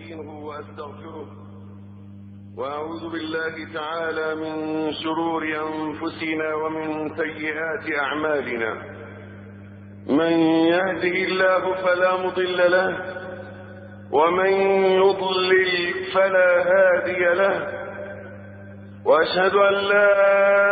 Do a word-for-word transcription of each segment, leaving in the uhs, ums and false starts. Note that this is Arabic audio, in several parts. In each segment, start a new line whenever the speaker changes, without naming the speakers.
واستعينه واستغفره واعوذ بالله تعالى من شرور انفسنا ومن سيئات اعمالنا. من يهده الله فلا مضل له ومن يضلل فلا هادي له، واشهد ان لا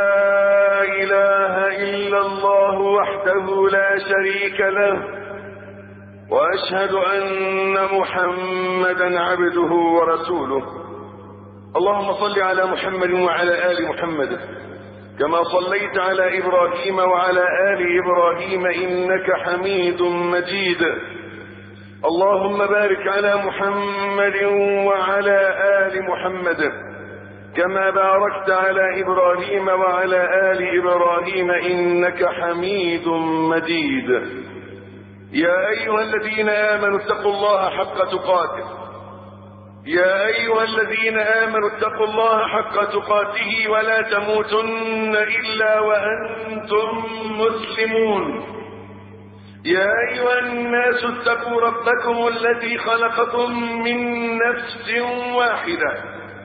اله الا الله وحده لا شريك له، واشهد ان محمدا عبده ورسوله. اللهم صل على محمد وعلى ال محمد كما صليت على ابراهيم وعلى ال ابراهيم انك حميد مجيد. اللهم بارك على محمد وعلى ال محمد كما باركت على ابراهيم وعلى ال ابراهيم انك حميد مجيد. يا ايها الذين امنوا اتقوا الله حق تقاته يا ايها الذين امنوا اتقوا الله حق تقاته ولا تموتن الا وانتم مسلمون. يا ايها الناس اتقوا ربكم الذي خلقكم من نفس واحده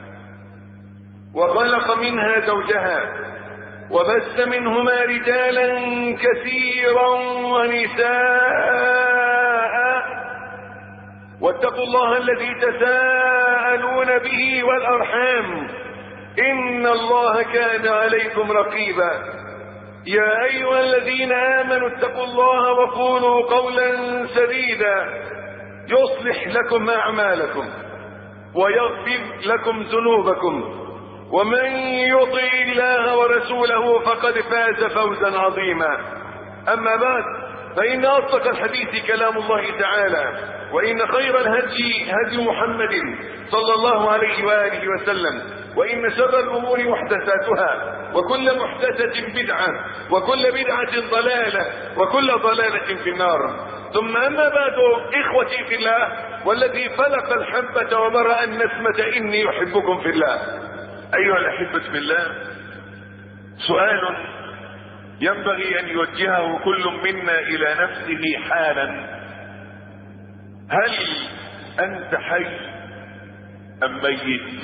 وخلق منها زوجها وبث منهما رجالا كثيرا ونساء، واتقوا الله الذي تساءلون به والارحام ان الله كان عليكم رقيبا. يا ايها الذين امنوا اتقوا الله وقولوا قولا سديدا يصلح لكم اعمالكم ويغفر لكم ذنوبكم، ومن يطع الله ورسوله فقد فاز فوزا عظيما. اما بعد، فان اصدق الحديث كلام الله تعالى، وان خير الهدي هدي محمد صلى الله عليه واله وسلم، وان شر الامور محدثاتها، وكل محدثه بدعه، وكل بدعه ضلاله، وكل ضلاله في النار. ثم اما بعد، اخوتي في الله والذي فلق الحبه وبرأ النسمه اني يحبكم في الله. ايها الاحبه في الله، سؤال ينبغي ان يوجهه كل منا الى نفسه حالا: هل انت حي ام ميت؟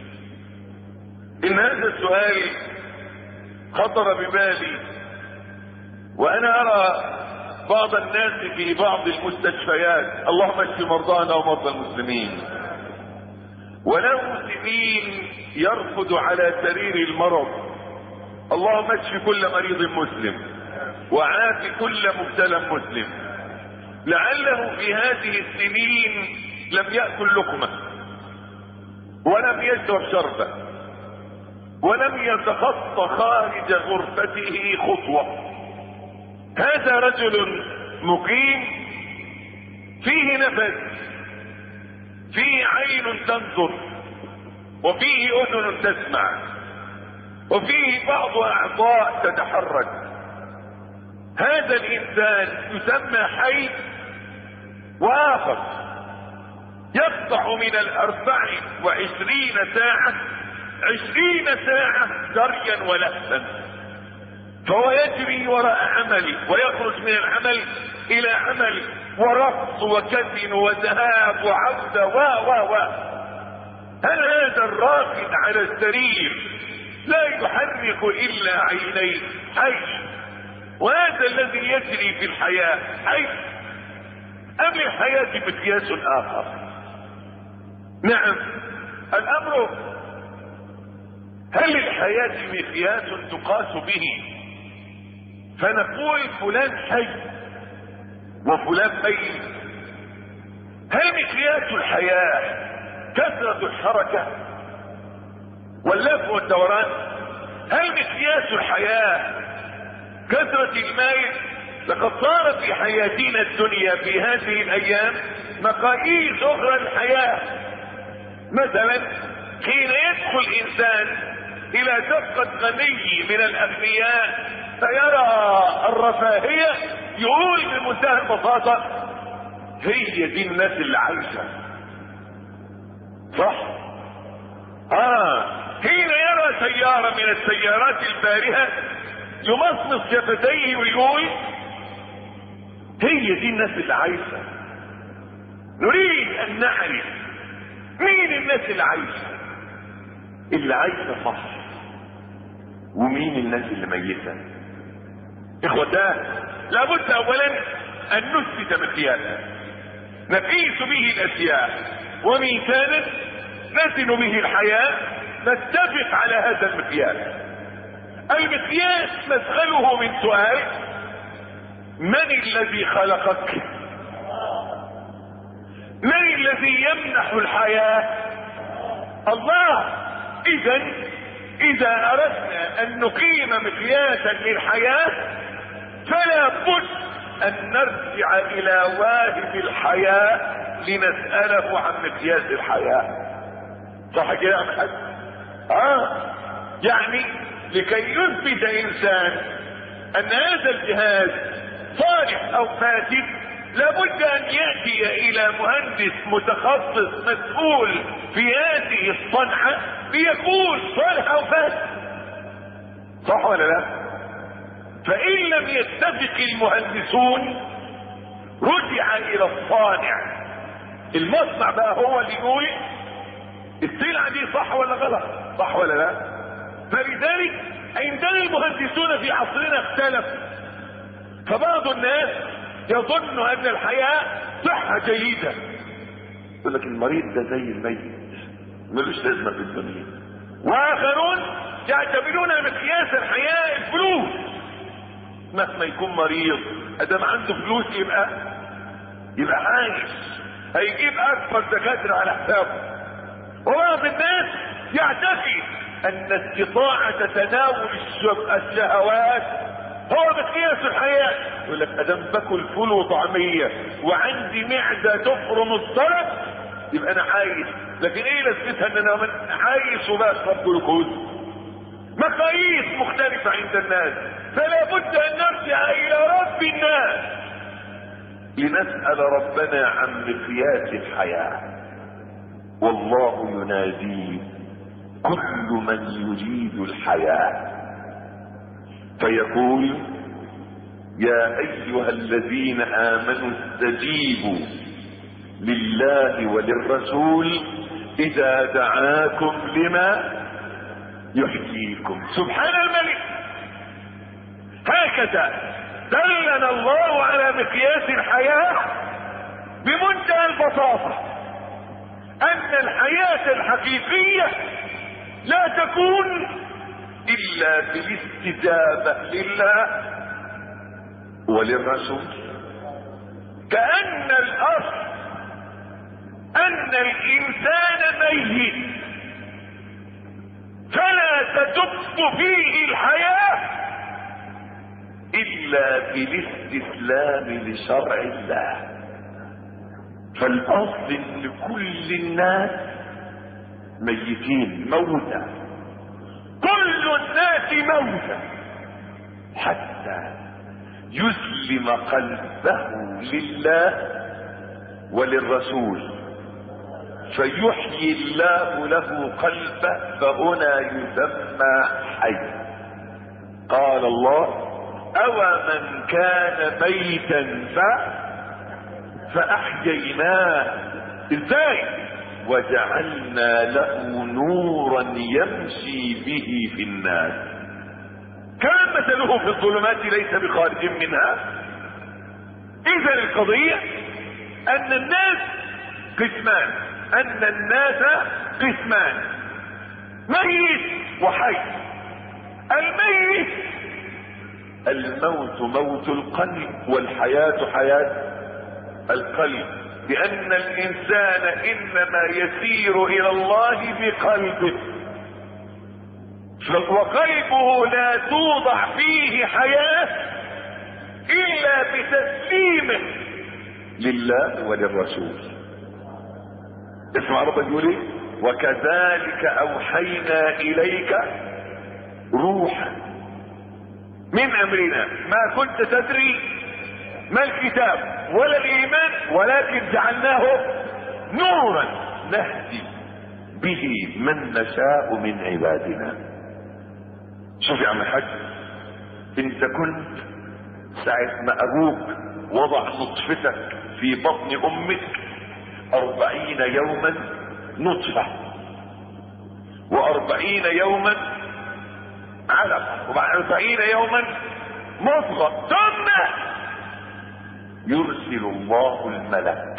ان هذا السؤال خطر ببالي وانا ارى بعض الناس في بعض المستشفيات، اللهم اشف مرضانا ومرضى المسلمين، وله سنين يرقد على سرير المرض. اللهم اشف كل مريض مسلم وعاف كل مبتلى مسلم. لعله في هذه السنين لم يأكل لقمة ولم يشرب شربة ولم يتخطى خارج غرفته خطوة. هذا رجل مقيم فيه نفس، فيه عين تنظر، وفيه اذن تسمع، وفيه بعض اعضاء تتحرك. هذا الانسان يسمى حي، واخر يقطع من الاربع وعشرين ساعة عشرين ساعة جريا ولهفا، فهو يجري وراء عمله ويخرج من العمل الى عمل، ورقص وكذب وذهاب وعودة و و و هل هذا الراقد على السرير لا يحرك الا عينيه حي؟ وهذا الذي يجري في الحياة حي ام للحياة مقياس اخر؟ نعم، الامر هل للحياة مقياس تقاس به فنقول فلان حي وفلان ميت؟ هل مقياس الحياة كثرة الحركة واللف والدوران؟ هل مقياس الحياة كثرة المال؟ لقد صار في حياتنا الدنيا في هذه الايام مقاييس اخرى للحياة. مثلا حين يدخل انسان الى شقة غني من الاغنياء فيرى الرفاهية، يقول بمنتهى البساطة هي دي الناس اللي عايشة، صح؟ اه حين يرى سيارة من السيارات الفارهة يمصمص شفتيه ويقول هي دي الناس اللي عايشة. نريد ان نعرف الناس اللي عايشة اللي عايشة صح، ومين الناس اللي ميتة؟ اخوتان، لابد اولا ان نثبت مقياسا نقيس به الاشياء وميزانا نزن به الحياة، نتفق على هذا المقياس. المقياس مدخله من سؤال: من الذي خلقك؟ من الذي يمنح الحياة؟ الله. اذا اذا اردنا ان نقيم مقياسا للحياة فلا بد ان نرجع الى واهب الحياة لنسأله عن مقياس الحياة. صح كده يا محمد؟ اه يعني لكي يثبت انسان ان هذا الجهاز صالح او فاسد لابد ان ياتي الى مهندس متخصص مسؤول في هذه الصنعة ليقول صالح او فاسد. صح ولا لا؟ فان لم يتفق المهندسون رجع الى الصانع. المصنع بقى هو اللي يقول السلعة دي صح ولا غلط، صح ولا لا؟ فلذلك عندنا المهندسون في عصرنا اختلفوا، فبعض الناس يظن ان الحياة صحة جيدة، يقول لك المريض ده زي الميت ملوش لازمة في الدنيا. واخرون يعتبرون مقياس الحياة الفلوس، مهما يكون مريض ادام عنده فلوس يبقى يبقى عايش، هيجيب اكبر دكاترة على حسابه. وبعض الناس يعتقد ان استطاعة تناول الشهوات هو مقياس الحياة، يقول لك ادام باكل فول وطعمية وعندي معدة تفرم الضرب يبقى انا عايش. لكن ايه لازمتها ان انا عايش وبشرب جلوكوز؟ مقاييس مختلفة عند الناس، فلا بد ان نرجع الى رب الناس لنسأل ربنا عن مقياس الحياة. والله ينادي كل من يريد الحياة فيقول: يا ايها الذين امنوا استجيبوا لله وللرسول اذا دعاكم لما يحييكم. سبحان الملك. هكذا دلنا الله على مقياس الحياة بمنتهى البساطة، ان الحياة الحقيقية لا تكون الا بالاستجابة لله وللرسول. كأن الاصل ان الانسان ميت فلا تدب فيه الحياة الا بالاستسلام لشرع الله. فالاصل ان كل الناس ميتين موتى، كل الناس موتى حتى يسلم قلبه لله وللرسول فيحيي الله له قلبه فهنا يسمى حي. قال الله: أو من كان ميتا ف... فأحييناه. ازاي؟ وجعلنا له نورا يمشي به في الناس كان مثله في الظلمات ليس بخارج منها. اذا القضية ان الناس قسمان، ان الناس قسمان: ميت وحي. الميت الموت موت القلب والحياة حياة القلب، لان الانسان انما يسير الى الله بقلبه، وقلبه لا توضع فيه حياة الا بتسليمه لله وللرسول. اسمع ربنا يقول ايه: وكذلك اوحينا اليك روحا من امرنا ما كنت تدري ما الكتاب ولا الايمان ولكن جعلناه نورا نهدي به من نشاء من عبادنا. شوف يا عم الحاج، انت كنت ساعة ما ابوك وضع نطفتك في بطن امك اربعين يوما نطفة، واربعين يوما علقة، وبعد اربعين يوما مضغة، ثم يرسل الله الملك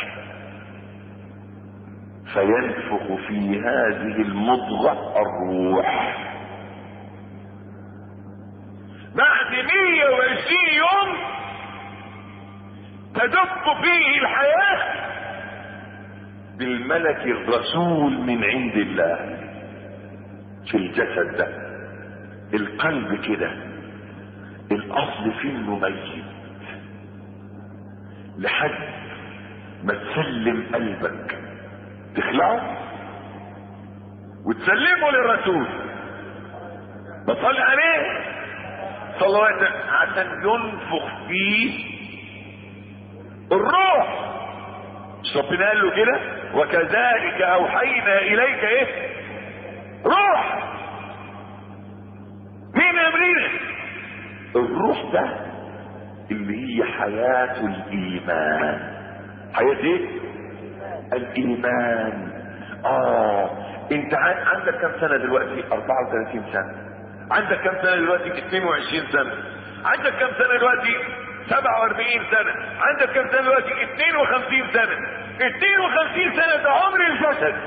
فينفخ في هذه المضغة الروح. بعد مية وعشرين يوم تدب فيه الحياة بالملك الرسول من عند الله في الجسد ده. القلب كده الاصل فيه مميز، لحد ما تسلم قلبك تخلعه وتسلمه للرسول بصلي عليه صلى الله عليه وسلم عشان ينفخ فيه الروح. مش ربنا قال له كده وكذلك اوحينا اليك ايه؟ روح من امرنا. الروح ده اللي هي حياة الايمان. حياة ايه؟ الايمان. اه انت عندك كم سنة دلوقتي؟ اربعة وثلاثين سنة. عندك كم سنة دلوقتي؟ اثنين وعشرين سنة. عندك كم سنة دلوقتي؟ سبعة واربعين سنة. عندك كم سنة دلوقتي؟ اثنين وخمسين سنة. اثنين وخمسين سنة ده عمر الجسد،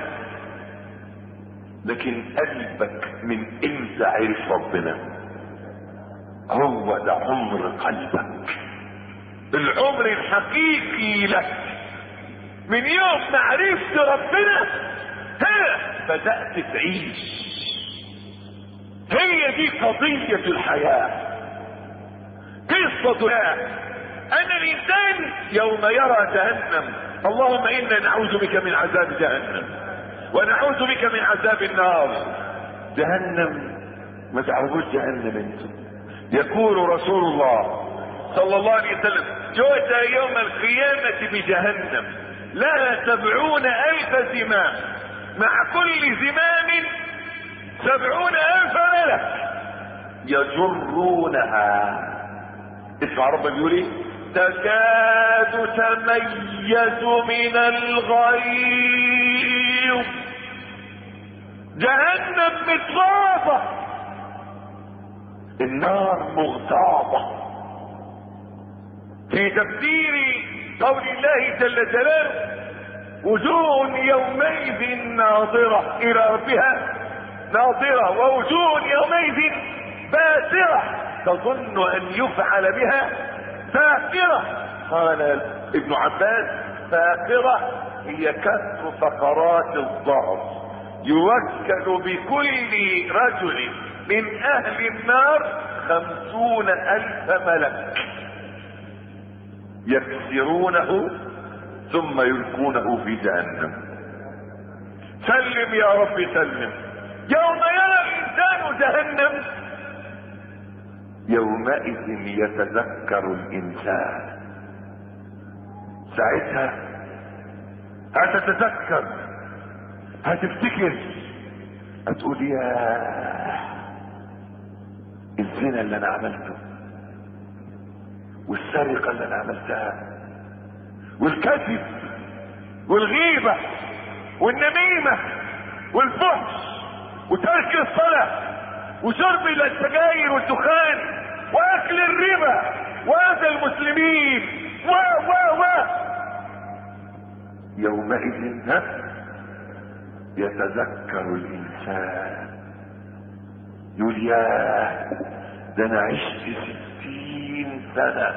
لكن قلبك من امتى عرف ربنا؟ هو ده عمر قلبك، العمر الحقيقي لك من يوم ما عرفت ربنا هنا بدأت تعيش. هي دي قضية الحياة، قصة أن الإنسان يوم يرى جهنم، اللهم إنا نعوذ بك من عذاب جهنم ونعوذ بك من عذاب النار. جهنم ما تعرفوش جهنم انتم. يقول رسول الله صلى الله عليه وسلم يؤتى يوم القيامة بجهنم لها سبعون ألف زمام، مع كل زمام سبعون ألف ملك يجرونها. اسمع ربنا بيقول ايه؟ تكاد تميز من الغيظ. جهنم متغاظة، النار مغتاظة. في تفسير قول الله جل جلاله وجوه يومئذ ناظرة إلى ربها ناظرة ووجوه يومئذ باسرة تظن أن يفعل بها فاقرة. قال ابن عباس فاقرة هي كسر فقرات الظهر، يوكل بكل رجل من أهل النار خمسون ألف ملك يكسرونه ثم يلقونه في جهنم. سلم يا رب سلم. يوم يرى الإنسان جهنم يومئذ يتذكر الإنسان. ساعتها هتتذكر، هتفتكر، هتقول يا الزنا اللي انا عملته، والسرقة اللي انا عملتها، والكذب والغيبة والنميمة والفحش وترك الصلاة وشرب السجاير والدخان واكل الربا واذى المسلمين و و و يومئذ يتذكر الانسان يقول يا ده انا عشت ستين سنة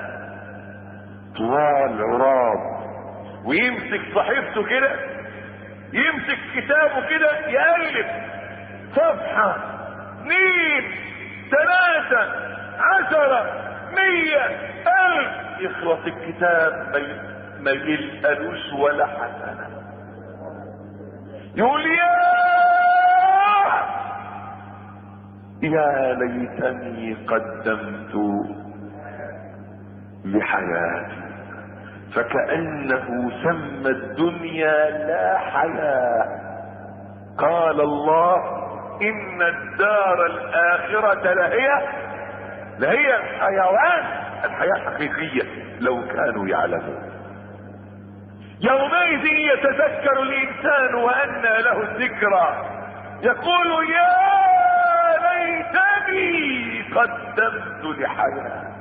طوال عراض. ويمسك صحيفته كده، يمسك كتابه كده يقلب صفحة اثنين ثلاثة عشرة مية الف يخلص الكتاب ما يلقلوش ولا حسنة. يقول يا يا ليتني قدمت لحياتي، فكأنه سمى الدنيا لا حياة. قال الله إن الدار الآخرة لهي لهي الحيوان، الحياة حقيقية لو كانوا يعلمون. يومئذ يتذكر الإنسان وأنى له الذكرى يقول يا ليتني قدمت لحياتي.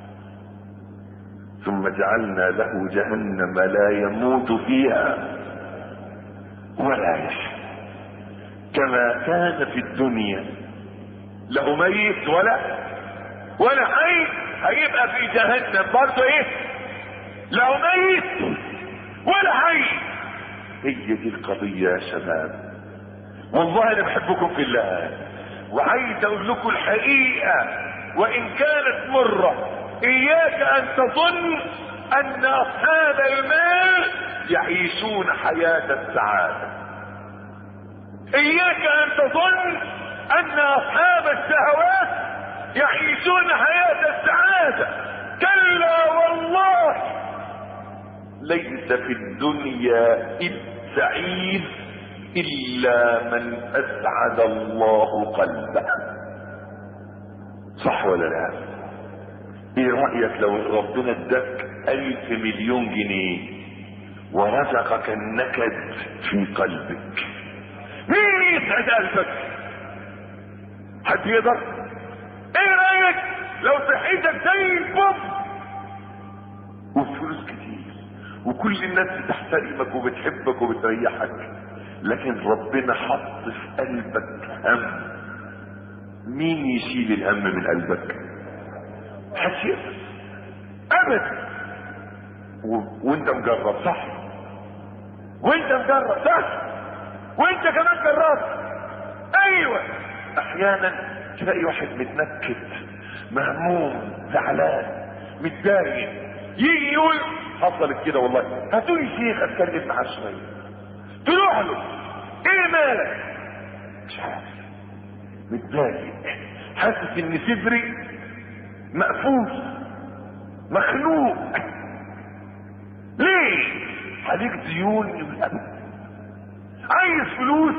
ثم جعلنا له جهنم لا يموت فيها ولا يحيا. كما كان في الدنيا له ميت ولا ولا حي، هيبقى في جهنم برضه ايه؟ له ميت ولا حي. هي دي القضية يا شباب. والله انا بحبكم في الله وعايز اقول لكم الحقيقة وان كانت مرة. اياك ان تظن ان اصحاب المال يعيشون حياة السعادة. اياك ان تظن ان اصحاب الشهوات يعيشون حياة السعادة. كلا والله. ليس في الدنيا السعيد الا من اسعد الله قلبه. صح ولا لا؟ ايه رأيك لو ربنا اداك الف مليون جنيه ورزقك النكد في قلبك؟ مين يسعد قلبك؟ حد يقدر؟ ايه رأيك لو صحتك زي البوم وفلوس كتير وكل الناس بتحترمك وبتحبك وبتريحك، لكن ربنا حط في قلبك هم؟ مين يشيل الهم من قلبك؟ محدش يقدر ابدا. و... وانت مجرب صح، وانت مجرب صح، وانت كمان جربت. ايوه احيانا تلاقي واحد متنكد مهموم زعلان متضايق يجي يقول حصلت كده والله هاتولي شيخ اتكلم معاه شويه. تروح له ايه مالك؟ مش عارف، متضايق، حاسس ان صدري مقفول مخنوق. ليه؟ عليك ديون للابد، عايز فلوس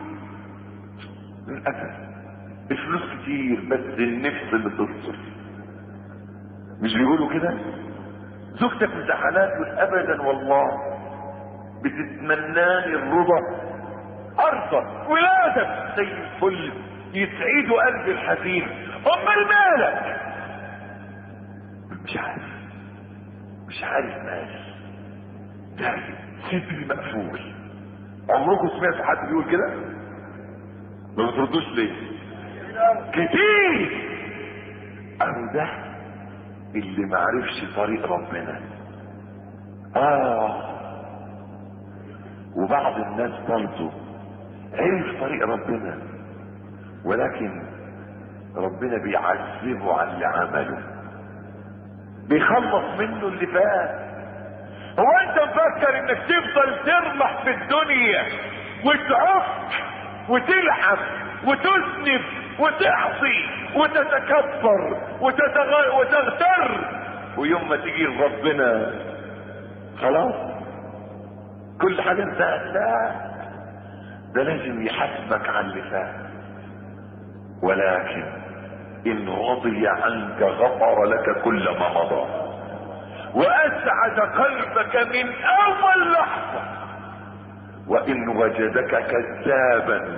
للاسف. الفلوس كتير بس النفس اللي تصرف. مش بيقولوا كده؟ زوجتك مزعلات ابدا والله بتتمناني الرضا ارضى، ولادك زي الفل يسعدوا قلب الحزين. امال مالك؟ مش عارف، مش عارف مالي، دايم صدري مقفول. عمركم سمعتوا حد بيقول كده؟ ما بتردوش ليه؟ كتير. اهو ده اللي معرفش طريق ربنا. اه وبعض الناس برضه عرف طريق ربنا ولكن ربنا بيعذبه على اللي عمله، بيخلص منه اللي فات. هو انت مفكر انك تفضل ترمح في الدنيا وتعق وتلعب وتذنب وتعصي وتتكبر وتتغ... وتغتر، ويوم ما تيجي ربنا خلاص كل حاجه انتهت؟ لا، ده لازم يحاسبك على اللي فات. ولكن ان رضي عنك غفر لك كل ما مضى واسعد قلبك من اول لحظه. وان وجدك كذابا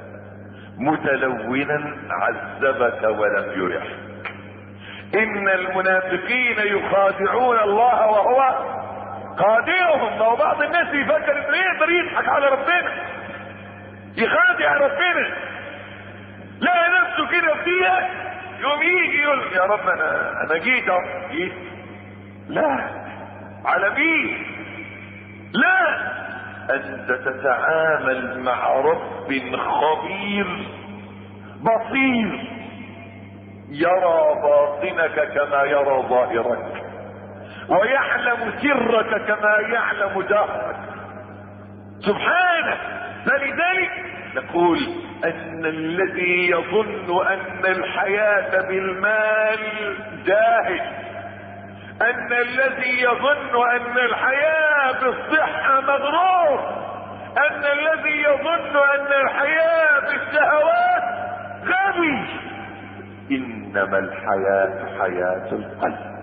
متلونا عذبك ولم يرحك. ان المنافقين يخادعون الله وهو خادعهم. ما هو بعض الناس يفكر انه يقدر يضحك على ربنا، يخادع ربنا، لا نفسه كده فيها، يوم يجي يقول يا رب انا انا جيت اهو جيت. لا، على مين؟ لا، انت تتعامل مع رب خبير بصير يرى باطنك كما يرى ظاهرك ويعلم سرك كما يعلم جهرك سبحانه. فلذلك نقول ان الذي يظن ان الحياة بالمال جاهل، ان الذي يظن ان الحياة بالصحة مغرور، ان الذي يظن ان الحياة بالشهوات غبي. انما الحياة حياة القلب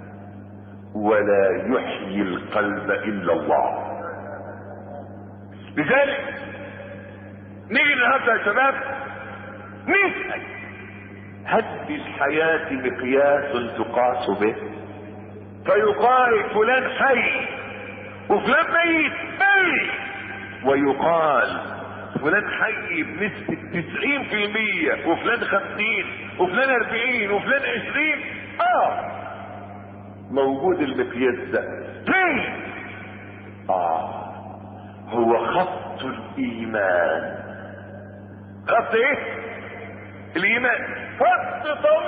ولا يحيي القلب الا الله. لذلك نيجي النهارده يا شباب نسأل: هل للحياة مقياس تقاس به؟ فيقال فلان حي وفلان ميت ميت، ويقال فلان حي بنسبة تسعين في المية وفلان خمسين وفلان اربعين وفلان عشرين. اه موجود المقياس ده فين؟ اه هو خط الايمان. خط ايه؟ الايمان. خط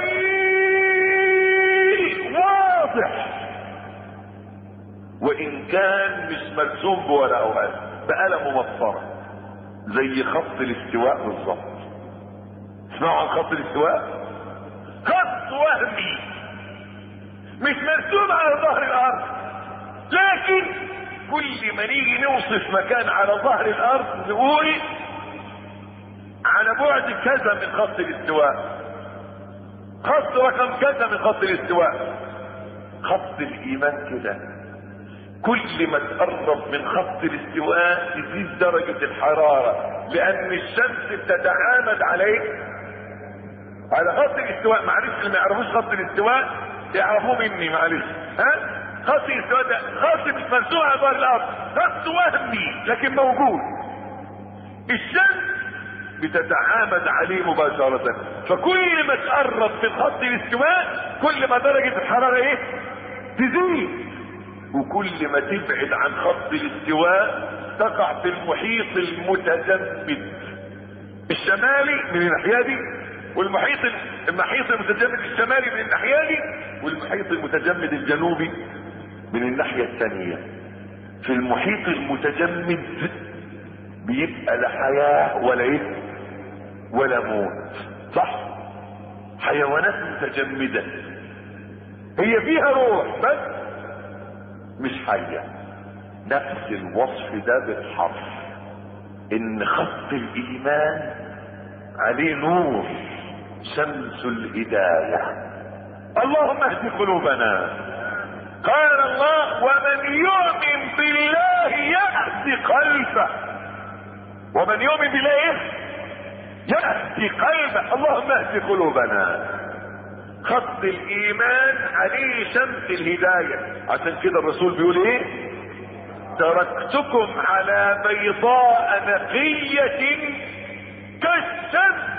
طويل واضح، وان كان مش مرسوم بورقه وقلم، بقلم ومسطره، زي خط الاستواء بالظبط. اسمعوا عن خط الاستواء؟ خط وهمي مش مرسوم على ظهر الارض، لكن كل ما نيجي نوصف مكان على ظهر الارض نقول على بعد كذا من خط الاستواء، خط رقم كذا من خط الاستواء. خط الايمان كده، كل ما تقرب من خط الاستواء تزيد درجة الحرارة، لان الشمس بتتعامد عليه على خط الاستواء. معلش اللي ما يعرفوش خط الاستواء يعرفوه مني، معلش. ها خط الاستواء ده خط مش مرسوم على ظهر الارض، خط وهمي لكن موجود. الشمس بتتعامد عليه مباشرة، فكل ما تقرب من خط الاستواء كل ما درجة الحرارة ايه؟ تزيد. وكل ما تبعد عن خط الاستواء تقع في المحيط المتجمد الشمالي من الناحية دي، والمحيط المحيط المتجمد الشمالي من الناحية دي، والمحيط المتجمد الجنوبي من الناحية الثانية. في المحيط المتجمد بيبقى لا حياة ولا ايه ولا موت، صح؟ حيوانات متجمدة هي فيها روح بس مش حية. نفس الوصف ده بالحرف، ان خط الايمان عليه نور، شمس الهداية. اللهم اهد قلوبنا. قال الله: ومن يؤمن بالله يهد قلبه. ومن يؤمن بالله ايه؟ يهدي قلبه. اللهم اهد قلوبنا. خط الايمان عليه شمس الهداية. عشان كده الرسول بيقول ايه؟ تركتكم على بيضاء نقية كالشمس.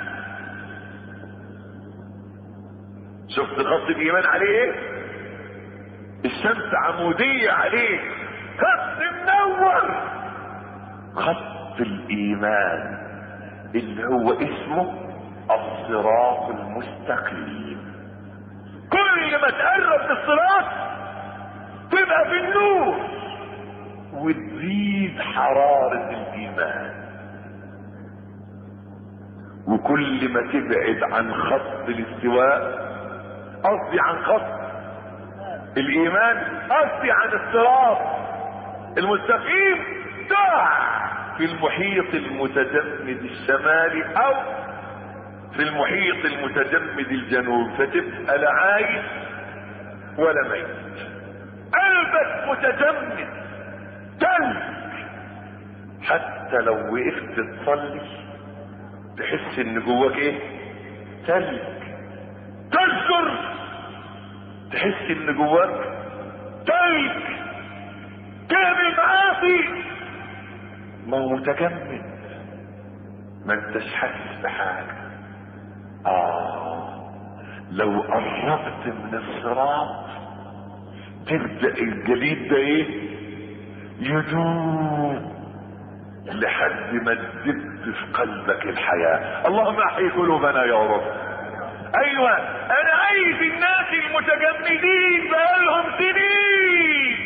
شفت خط الايمان عليه ايه؟ الشمس عمودية عليه، خط منور. خط الايمان اللي هو اسمه الصراط المستقيم. كل ما تقرب للصراط تبقى في النور وتزيد حرارة الايمان، وكل ما تبعد عن خط الاستواء، قصدي عن خط الايمان، قصدي عن الصراط المستقيم، تقع في المحيط المتجمد الشمالي او في المحيط المتجمد الجنوبي، فتبقى لا عايش ولا ميت. قلبك متجمد تلج، حتى لو وقفت تصلي تحس ان جواك ايه؟ تلج. تذكر تحس ان جواك تلج. تعمل معاصي ما هو متجمد، ما انتش حاسس بحاجه. اه لو قربت من الصراط تبدا الجليد ده ايه؟ يدوب لحد ما تدب في قلبك الحياه. اللهم احيي قلوبنا يا رب. ايوه انا عايز الناس المتجمدين بقالهم سنين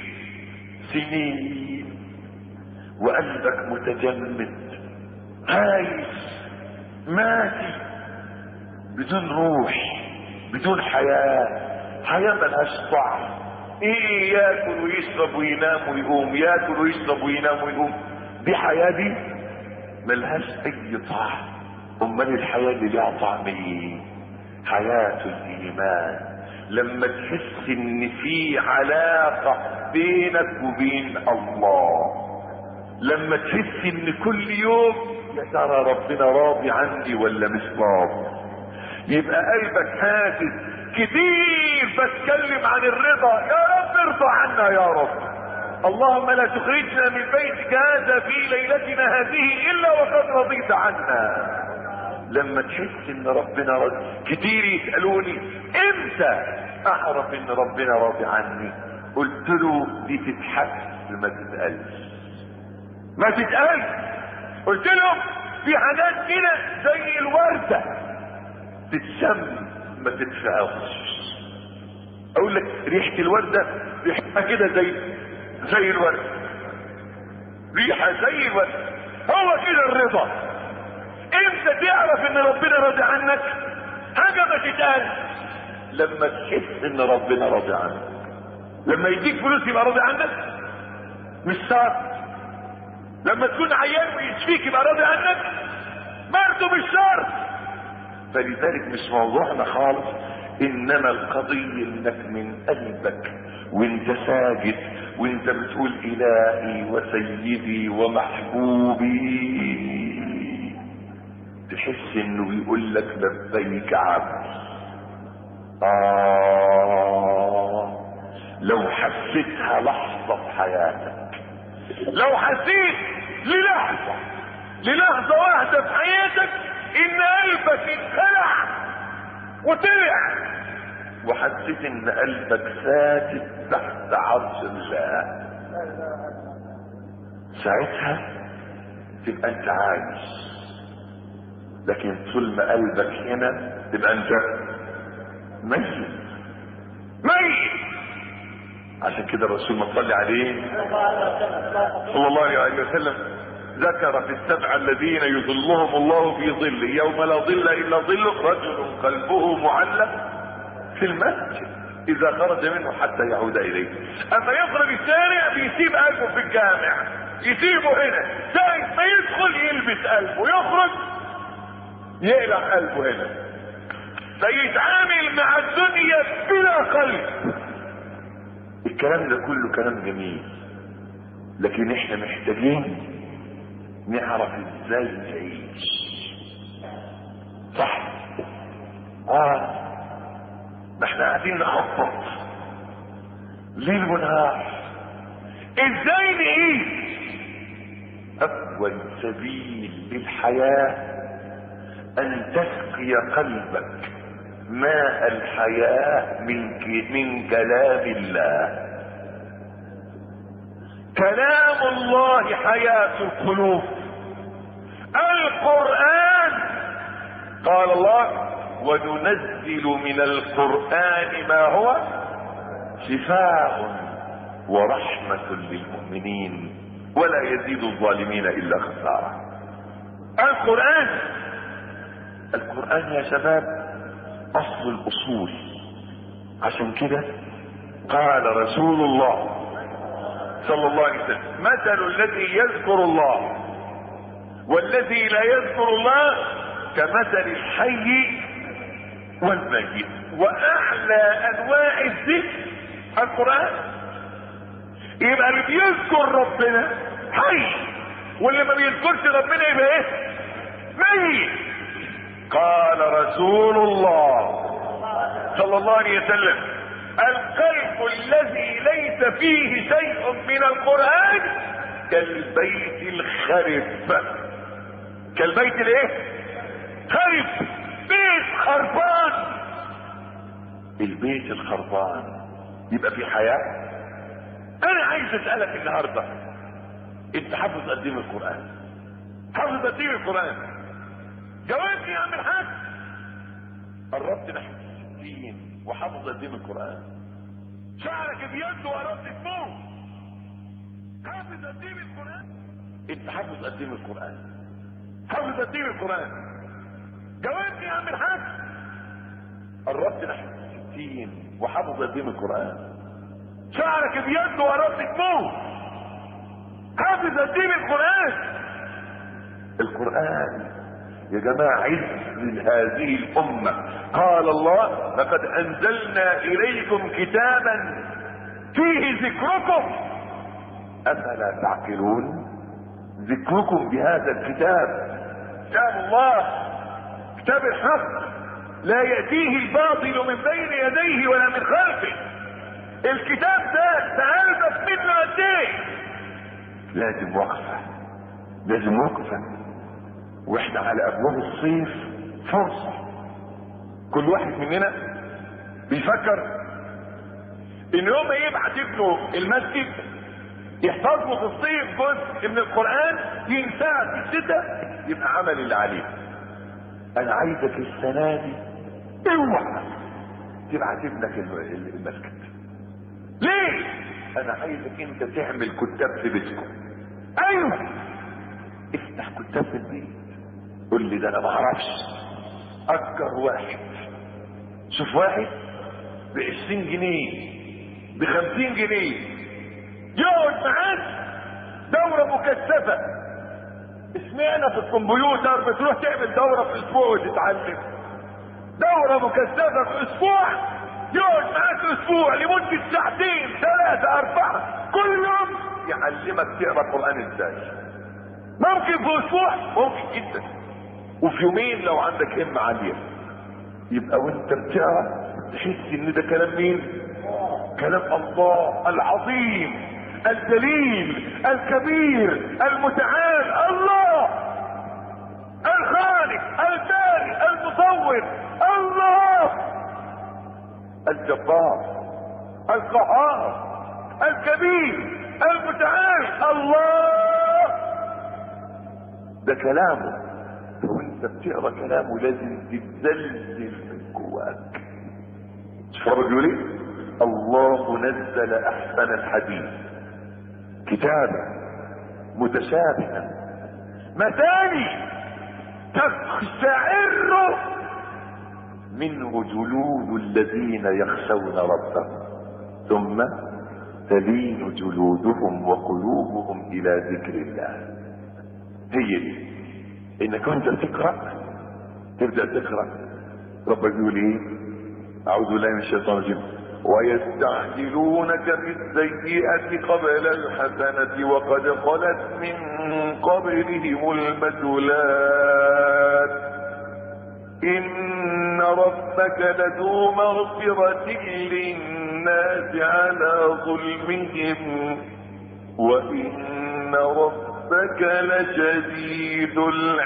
سنين وقلبك متجمد عايش ماشي بدون روح، بدون حياة، حياة ملهاش طعم. ايه ياكل ويشرب وينام ويقوم، ياكل ويشرب وينام ويقوم، دي حياة دي ملهاش اي طعم. امال الحياة اللي لها طعم ايه؟ حياة الايمان. لما تحس ان في علاقة بينك وبين الله، لما تحس ان كل يوم يا ترى ربنا راضي عني ولا مش راضي. يبقى قلبك حاسس كتير بتكلم عن الرضا، يا رب ارضى عنا يا رب، اللهم لا تخرجنا من بيتك هذا في ليلتنا هذه الا وقد رضيت عنا. لما تحس ان ربنا راضي، كتير يسألوني امتى اعرف ان ربنا راضي عني؟ قلت له دي تتحس ما تتقالش، ما تتقالش. قلت له في حاجات كده زي الوردة تتشم ما تتفعلش. اقول لك ريحة الوردة ريحة كده زي زي الورد، ريحة زي الورد. هو كده الرضا. امتى تعرف ان ربنا راضي عنك؟ حاجة ما تتقال لما تحس ان ربنا راضي عنك. لما يديك فلوس يبقى راضي عنك؟ مش شرط. لما تكون عيان ويشفيك يبقى راضي عنك؟ برضه مش شرط. فلذلك مش موضوعنا خالص، انما القضية انك من قلبك وانت ساجد وانت بتقول الهي وسيدي ومحبوبي، تحس انه بيقول لك لبيك عبد. آه لو حسيتها لحظة في حياتك، لو حسيت للحظة للحظة واحدة في حياتك ان قلبك انخلع وطلع، وحسيت ان قلبك ساجد تحت عرش الله، ساعتها تبقى انت عايش. لكن طول ما قلبك هنا تبقى انت ميت ميت. عشان كده الرسول ما صلى عليه صلى الله عليه وسلم ذكر في السبع الذين يظلهم الله في ظله يوم لا ظل الا ظله رجل قلبه معلق في المسجد اذا خرج منه حتى يعود اليه. اما يخرج الشارع بيسيب قلبه في الجامع، يسيبه هنا، ساعة ما يدخل يلبس قلبه، يخرج يقلع قلبه هنا، فيتعامل مع الدنيا بلا قلب. الكلام ده كله كلام جميل، لكن احنا محتاجين نعرف ازاي نعيش صح. اه ما احنا قاعدين نخطط ليل ونهار ازاي نعيش. اول سبيل للحياة ان تسقي قلبك ماء الحياة من من كلام الله. كلام الله حياة القلوب. القرآن قال الله وننزل من القرآن ما هو شفاء ورحمة للمؤمنين ولا يزيد الظالمين إلا خسارة. القرآن القرآن يا شباب أصل الأصول. عشان كده قال رسول الله صلى الله عليه وسلم مثل الذي يذكر الله والذي لا يذكر الله كمثل الحي والميت. واعلى انواع الذكر القرآن. يبقى اللي بيذكر ربنا حي، واللي ما بيذكرش ربنا يبقى ايه؟ ميت. قال رسول الله صلى الله عليه وسلم القلب الذي ليس فيه شيء من القرآن كالبيت الخرب. كالبيت الايه؟ خرب. بيت خربان. البيت الخربان يبقى في حياة. انا عايز اسألك النهاردة، انت حافظ قد ايه من القرآن؟ حافظ قد ايه من القرآن؟ جاوبني يا عم الحاج. قربت نحو الستين وحافظ قد ايه من القرآن؟ شعرك ابيض وقربت تموت. حافظ قد ايه من القرآن؟ انت حافظ قد ايه من القرآن؟ حافظ قد ايه من القرآن؟ جاوبني يا عم الحاج. قربت نحو الستين وحافظ قد ايه من القرآن؟ شعرك ابيض وقربت تموت. حافظ قد ايه من القرآن؟ القرآن يا جماعة عز لهذه الأمة. قال الله لقد أنزلنا إليكم كتابا فيه ذكركم أفلا تعقلون. ذكركم بهذا الكتاب كتاب الله كتاب الحق لا يأتيه الباطل من بين يديه ولا من خلفه. الكتاب ده تعرف منه قد ايه؟ لازم وقفه، لازم وقفه. واحنا على ابواب الصيف فرصه، كل واحد مننا بيفكر ان يوم يبعت ابنه المسجد يحفظ له في الصيف جزء من القرآن ينساه في الشتاء يبقى عمل اللي عليه. انا عايزك السنة دي اوعى تبعت ابنك المسجد. ليه؟ انا عايزك انت تعمل كتاب في بيتكم. ايوه افتح كتاب في البيت. قول لي ده انا ما اعرفش. اجر واحد، شوف واحد بعشرين جنيه بخمسين جنيه يقعد معاك دورة مكثفة. اسمعنا في الكمبيوتر بتروح تعمل دورة في اسبوع وتتعلم. دورة مكثفة في اسبوع يقعد معاك اسبوع لمدة ساعتين ثلاثة اربعة كل يوم يعلمك تقرا القرآن ازاي. ممكن في اسبوع، ممكن جدا. وفي يومين لو عندك همة عالية يبقى وانت بتقرا تحس ان ده كلام مين؟ كلام الله العظيم الجليل الكبير المتعال، الله الخالق البارئ المصور، الله الجبار القهار الكبير المتعال، الله ده كلامه. وانت بتقرا كلامه لازم تتزلزل من جواك. شوف الرب بيقول ايه؟ الله نزل احسن الحديث كتابا متشابها مثاني تقشعر منه جلود الذين يخشون ربهم ثم تلين جلودهم وقلوبهم الى ذكر الله. هي دي انك انت تقرا تبدا تقرا. ربك يقول ايه؟ اعوذ بالله من الشيطان الرجيم. ويستعجلونك بالسيئة قبل الحسنة وقد خلت من قبلهم المثلات إن ربك لذو مغفرة للناس على ظلمهم وإن ربك لشديد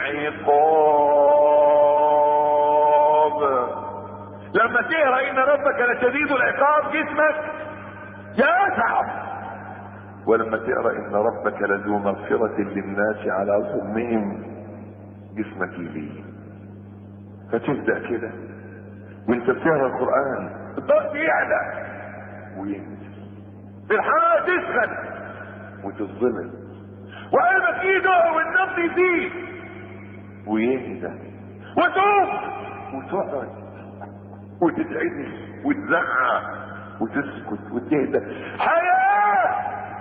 العقاب. لما تقرا ان ربك لشديد العقاب جسمك يتعب، ولما تقرا ان ربك لذو مغفرة للناس على ظلمهم جسمك يلين. فتبدا كده وانت بتقرا القران الضغط يعلى وينزل، في الحراره تسخن وتظلم، وقلبك يدق والنبض يزيد ويهدى وتقوم وتقعد وتتعدل وتزعق وتسكت وتهدى. حياة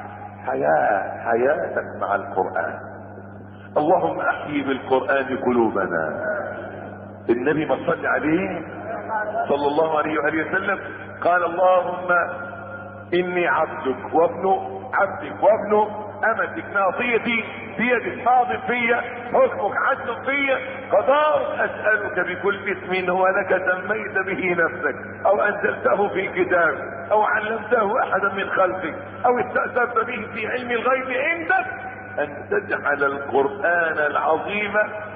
حياة حياتك مع القرآن. اللهم احيي بالقرآن قلوبنا. النبي ما صلى عليه صلى الله عليه وآله وسلم قال اللهم اني عبدك وابن عبدك وابن امتك ناصيتي بيدك ماض فيا حكمك عدل فيا قضاء. اسالك بكل اسم هو لك سميت به نفسك او انزلته في كتاب او علمته احدا من خلقك او استاثرت به في علم الغيب عندك ان تجعل القران العظيم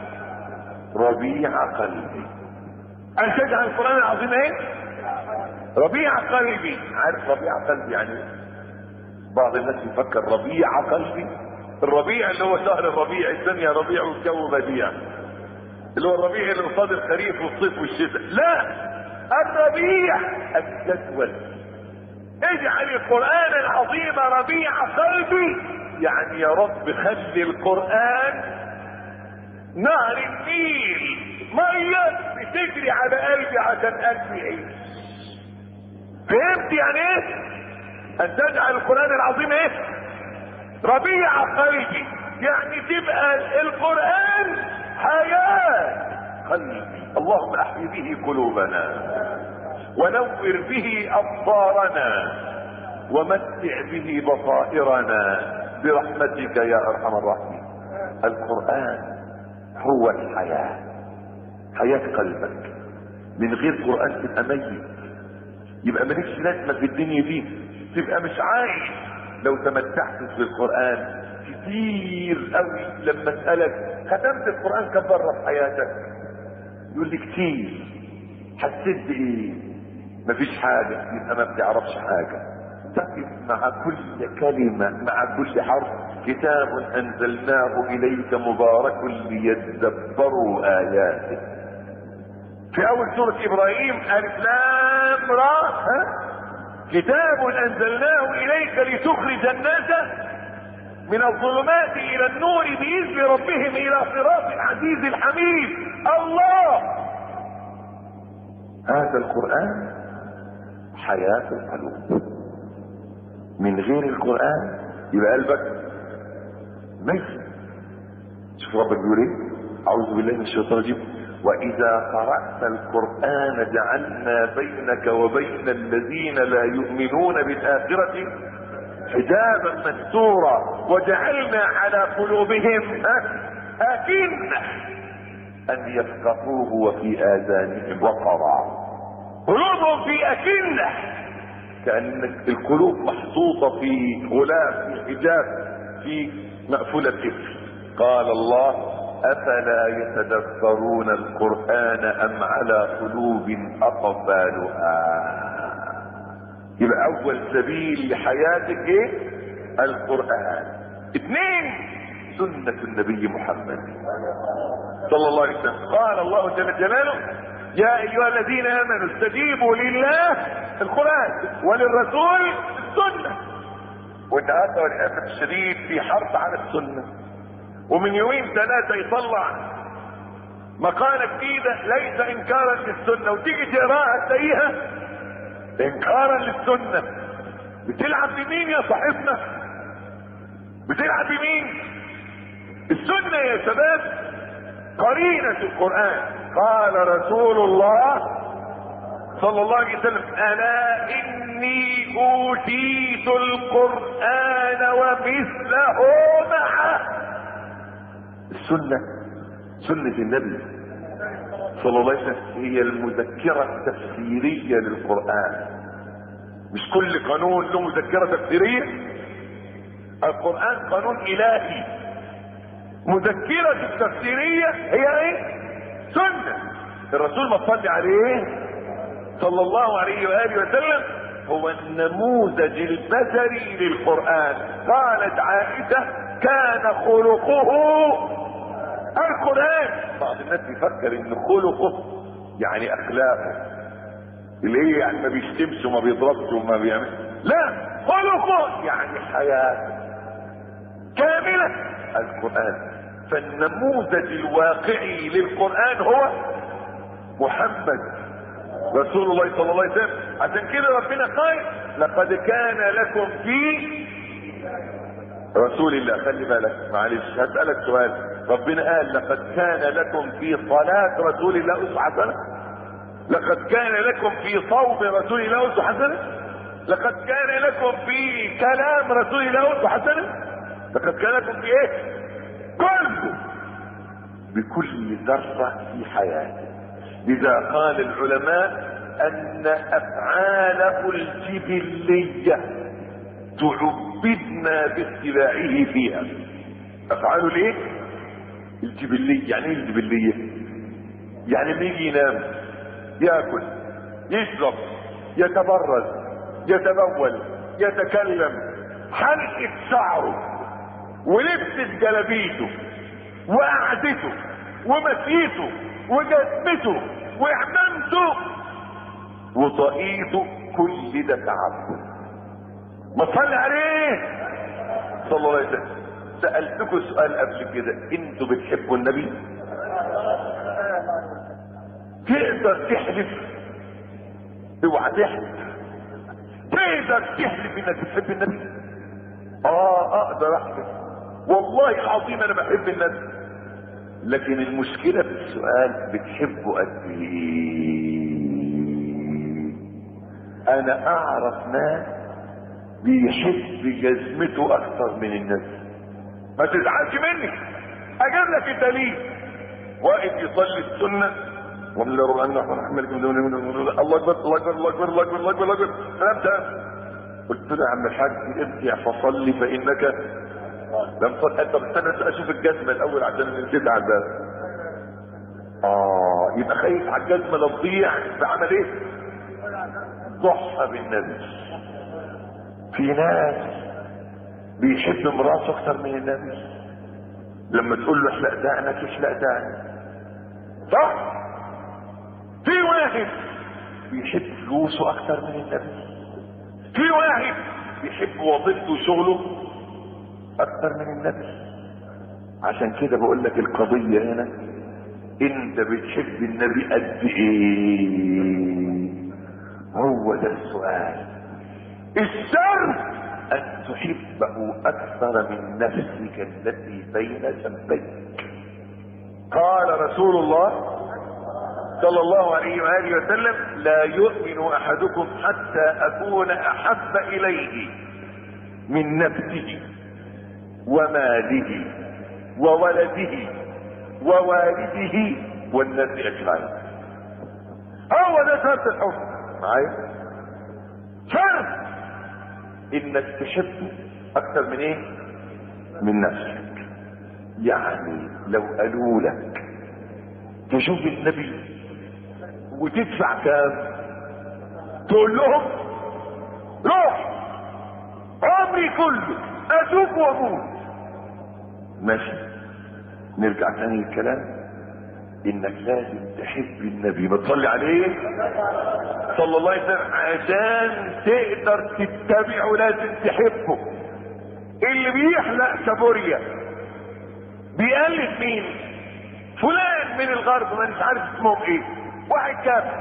ربيع قلبي. ان تجعل القران العظيم ايه؟ ربيع قلبي. عارف ربيع قلبي يعني؟ بعض الناس يفكر ربيع قلبي الربيع اللي هو شهر الربيع، الدنيا ربيع والجو بديع، اللي هو الربيع اللي قصاد الخريف والصيف والشتاء. لا، الربيع الجدول. اجعل القرآن العظيم ربيع قلبي، يعني يا رب خلي القرآن نهر النيل مية بتجري على قلبي عشان قلبي يعيش. فهمت يعني ايه؟ ان تجعل القرآن العظيم ايه؟ ربيع قلبي، يعني تبقى القرآن حياة قلبي. اللهم احيي به قلوبنا ونور به ابصارنا ومتع به بصائرنا برحمتك يا ارحم الراحمين. القرآن هو الحياة، حياة قلبك. من غير قرآن تبقى ميت، يبقى مالكش لازمة في الدنيا دي، تبقى مش عايش. لو تمتعت بالقرآن كتير قوي. لما اسألك ختمت القرآن كم مرة في حياتك؟ يقول لي كتير. حسيت بايه؟ مفيش حاجة. يبقى ما بتعرفش حاجة. تقف مع كل كلمة، مع كل حرف. كتاب انزلناه اليك مبارك ليدبروا اياته. في اول سورة ابراهيم الف لام را، ها؟ كتاب انزلناه اليك لتخرج الناس من الظلمات الى النور باذن ربهم الى صراط العزيز الحميد. الله، هذا القرآن حياة القلوب. من غير القرآن يبقى قلبك ميت. شوف ربك بيقول ايه؟ اعوذ بالله من الشيطان الرجيم: واذا قرأت القرآن جعلنا بينك وبين الذين لا يؤمنون بالآخرة حجابا مستورا وجعلنا على قلوبهم أكنة أن يفقهوه وفي آذانهم وقرا. قلوبهم في أكنة، كأن القلوب محطوطة في غلاف، في حجاب، في مقفولة كفر. قال الله: أفلا يتدبرون القرآن أم على قلوب أقفالها. يبقى أول سبيل لحياتك إيه؟ القرآن. اثنين، سنة النبي محمد صلى الله عليه وسلم. قال الله جل جلاله: يا أيها الذين آمنوا استجيبوا لله القرآن وللرسول السنة. والنهارده وللأسف الشديد في حرب على السنة. ومن يومين ثلاثة يطلع مقالة جديدة ليس انكارا للسنة، وتيجي تقراها تلاقيها انكارا للسنة. بتلعب بمين يا صاحبنا؟ بتلعب بمين؟ السنة يا شباب قرينة القرآن. قال رسول الله صلى الله عليه وسلم: ألا إني أوتيت القرآن ومثله معه. السنة، سنة النبي صلى الله عليه وسلم هي المذكرة التفسيرية للقرآن. مش كل قانون له مذكرة تفسيرية. القرآن قانون إلهي. مذكرة التفسيرية هي ايه؟ سنة الرسول ما صلي عليه صلى الله عليه وآله وسلم هو النموذج البشري للقرآن. قالت عائشة: كان خلقه القرآن. بعض الناس بيفكر ان خلقه يعني اخلاقه، اللي هي يعني ما بيشتمش وما بيضربش وما بيعمل. لا، خلقه يعني حياة كاملة القرآن. فالنموذج الواقعي للقرآن هو محمد رسول الله صلى الله عليه وسلم. عشان كده ربنا قال: لقد كان لكم في رسول الله. خلي بالك، معلش هسألك سؤال. ربنا قال: لقد كان لكم في صلاة رسول الله أسوة حسنة. لقد كان لكم في صوم رسول الله أسوة حسنة. لقد كان لكم في كلام رسول الله أسوة حسنة. لقد كان لكم في ايه؟ كله، بكل ذرة في حياته. لذا قال العلماء ان افعاله الجبلية تعبدنا باتباعه فيها. افعاله ليه؟ الجبلية. يعني ايه الجبلية؟ يعني لما يجي ينام، ياكل، يشرب، يتبرز، يتبول، يتكلم، حلقة شعره ولبسة جلابيته وقعدته ومسيته وجسمته وعمامته وطاقيته، كل ده تعبد. ما صلي عليه صلى الله عليه وسلم. سألتكم سؤال قبل كده: انتوا بتحبوا النبي؟ تقدر تحلف؟ اوعى تحلف. تقدر تحلف انك بتحب النبي؟ اه اقدر احلف والله العظيم انا بحب النبي. لكن المشكلة في السؤال: بتحبه قد ايه؟ انا اعرف ناس بيحب جزمته اكثر من الناس. ما تزعلش مني، اجيب لك الدليل. واقف يصلي السنه ومن له ان محمد الله اكبر الله اكبر الله اكبر الله اكبر الله اكبر الله اكبر تمام تمام. قلت له يا عم الحاج ارجع فصلي فانك لم تصل. انت استنى اشوف الجزمه الاول عشان نسيت على الباب. اه يبقى خايف على الجزمه لا تضيع، فعمل ايه؟ ضحى بالنبي. في ناس بيحب مراته اكتر من النبي، لما تقول له احلق دقنك يحلق دقنك، صح؟ في واحد بيحب فلوسه اكتر من النبي، في واحد بيحب وظيفته وشغله اكتر من النبي. عشان كده بقول لك القضية هنا انت بتحب النبي قد ايه؟ هو ده السؤال. السر ان تحبه اكثر من نفسك التي بين جنبيك. قال رسول الله صلى الله عليه وآله وسلم: لا يؤمن احدكم حتى اكون احب اليه من نفسه وماله وولده ووالده والناس اجمعين. هو ده شرط الحب معايا. شرط انك تحبه اكتر من ايه؟ من نفسك. يعني لو قالوا لك تشوف النبي وتدفع كام، تقول لهم روح عمري كله اشوف واموت. ماشي، نرجع تاني للكلام. انك لازم تحب النبي، بتصلي عليه صلى الله عليه وسلم عشان تقدر تتبعه. لازم تحبه. اللي بيحلق كابوريا بيقلد مين؟ فلان من الغرب ما مش عارف اسمهم ايه، واحد كافر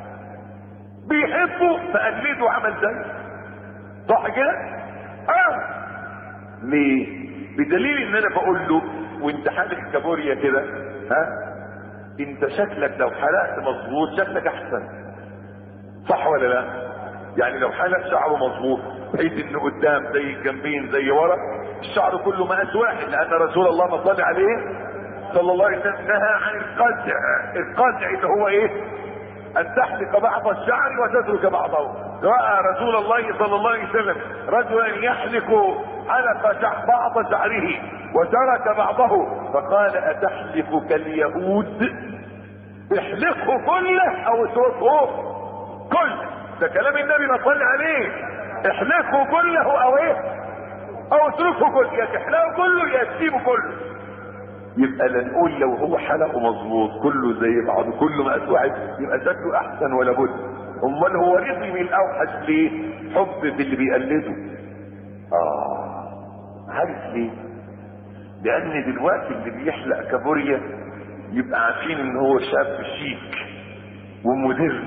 بيحبه فقلده وعمل زيه، صح كده؟ اه ليه؟ بدليل ان انا بقول له وانت حالق كابوريا كده، ها انت شكلك لو حلقت مظبوط شكلك احسن، صح ولا لا؟ يعني لو حلق شعره مظبوط بحيث انه قدام زي الجنبين زي ورا الشعر كله مقاس واحد، لان رسول الله ما صلى عليه صلى الله عليه وسلم نهى عن القزع. القزع اللي هو ايه؟ ان تحلق بعض الشعر وتترك بعضه. راى رسول الله صلى الله عليه وسلم رجلا يحلق حلق شعر بعض شعره وترك بعضه فقال: اتحلق كاليهود؟ احلقه كله او اتركه كله. ده كلام النبي ما صلى عليه. احلقه كله او ايه؟ او اتركه كله. يا تحلقه كله يا تسيبه كله. يبقى لا نقول لو هو حلقه مظبوط كله زي بعضه كله مقاس واحد يبقى شكله احسن ولا بد. امال هو رضي من الاوحش ليه؟ حب باللي بيقلده. اه عارف ليه؟ لان دلوقتي اللي بيحلق كابوريا يبقى عارفين ان هو شاب شيك ومدر.